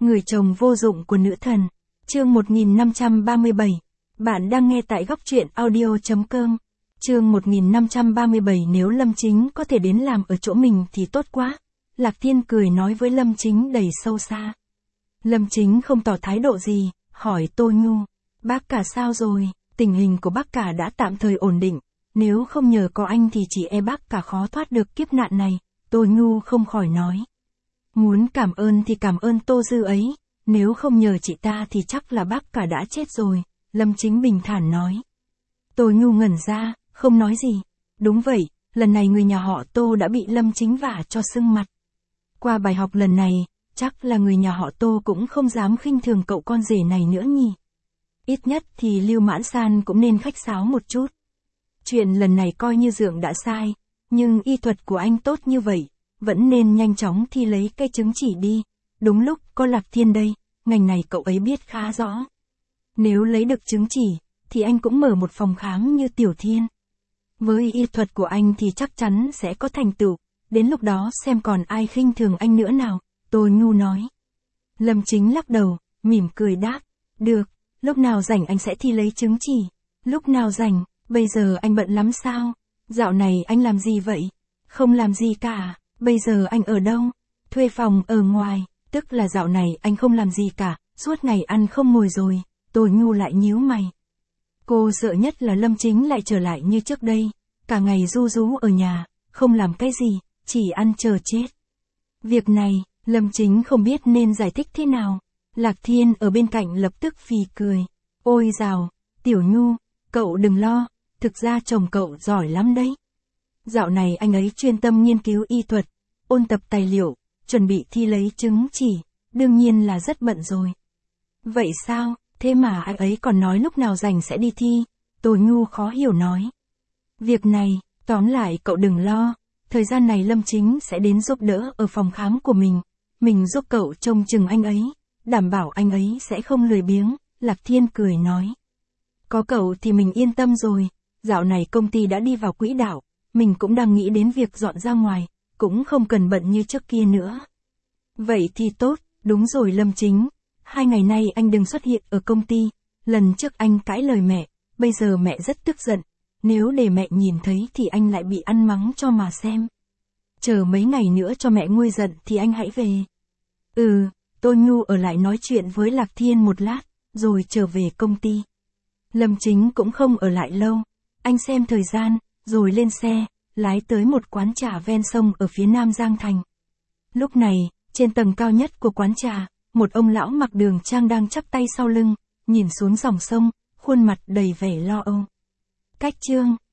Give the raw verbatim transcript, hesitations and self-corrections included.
Người chồng vô dụng của nữ thần. Chương một nghìn năm trăm ba mươi bảy. Bạn đang nghe tại góc truyện audio chấm com. Chương một nghìn năm trăm ba mươi bảy. Nếu Lâm Chính có thể đến làm ở chỗ mình thì tốt quá. Lạc Thiên cười nói với Lâm Chính đầy sâu xa. Lâm Chính không tỏ thái độ gì, hỏi Tô Nhu. Bác cả sao rồi? Tình hình của bác cả đã tạm thời ổn định. Nếu không nhờ có anh thì chỉ e bác cả khó thoát được kiếp nạn này. Tô Nhu không khỏi nói. Muốn cảm ơn thì cảm ơn Tô Dư ấy. Nếu không nhờ chị ta thì chắc là bác cả đã chết rồi. Lâm Chính bình thản nói. Tô Nhu ngẩn ra, không nói gì. Đúng vậy, lần này người nhà họ Tô đã bị Lâm Chính vả cho sưng mặt. Qua bài học lần này, chắc là người nhà họ Tô cũng không dám khinh thường cậu con rể này nữa nhỉ. Ít nhất thì Lưu Mãn San cũng nên khách sáo một chút. Chuyện lần này coi như Dượng đã sai, nhưng y thuật của anh tốt như vậy, vẫn nên nhanh chóng thi lấy cây chứng chỉ đi. Đúng lúc có Lạc Thiên đây, ngành này cậu ấy biết khá rõ. Nếu lấy được chứng chỉ, thì anh cũng mở một phòng khám như Tiểu Thiên. Với y thuật của anh thì chắc chắn sẽ có thành tựu, đến lúc đó xem còn ai khinh thường anh nữa nào, Tô Nhu nói. Lâm Chính lắc đầu, mỉm cười đáp, được, lúc nào rảnh anh sẽ thi lấy chứng chỉ. Lúc nào rảnh, bây giờ anh bận lắm sao? Dạo này anh làm gì vậy? Không làm gì cả, bây giờ anh ở đâu? Thuê phòng ở ngoài, tức là dạo này anh không làm gì cả, suốt ngày ăn không ngồi rồi. Tô Nhu lại nhíu mày. Cô sợ nhất là Lâm Chính lại trở lại như trước đây, cả ngày ru rú ở nhà, không làm cái gì, chỉ ăn chờ chết. Việc này, Lâm Chính không biết nên giải thích thế nào. Lạc Thiên ở bên cạnh lập tức phì cười. Ôi dào, Tiểu Nhu, cậu đừng lo, thực ra chồng cậu giỏi lắm đấy. Dạo này anh ấy chuyên tâm nghiên cứu y thuật, ôn tập tài liệu, chuẩn bị thi lấy chứng chỉ, đương nhiên là rất bận rồi. Vậy sao, thế mà anh ấy còn nói lúc nào rảnh sẽ đi thi, Tô Nhu khó hiểu nói. Việc này, tóm lại cậu đừng lo, thời gian này Lâm Chính sẽ đến giúp đỡ ở phòng khám của mình, mình giúp cậu trông chừng anh ấy, đảm bảo anh ấy sẽ không lười biếng, Lạc Thiên cười nói. Có cậu thì mình yên tâm rồi, dạo này công ty đã đi vào quỹ đạo, mình cũng đang nghĩ đến việc dọn ra ngoài, cũng không cần bận như trước kia nữa. Vậy thì tốt, đúng rồi Lâm Chính, hai ngày nay anh đừng xuất hiện ở công ty, lần trước anh cãi lời mẹ, bây giờ mẹ rất tức giận, nếu để mẹ nhìn thấy thì anh lại bị ăn mắng cho mà xem. Chờ mấy ngày nữa cho mẹ nguôi giận thì anh hãy về. Ừ, Tô Nhu ở lại nói chuyện với Lạc Thiên một lát, rồi trở về công ty. Lâm Chính cũng không ở lại lâu, anh xem thời gian, rồi lên xe, lái tới một quán trà ven sông ở phía nam Giang Thành. Lúc này, trên tầng cao nhất của quán trà, một ông lão mặc đường trang đang chắp tay sau lưng, nhìn xuống dòng sông, khuôn mặt đầy vẻ lo âu. Cách chương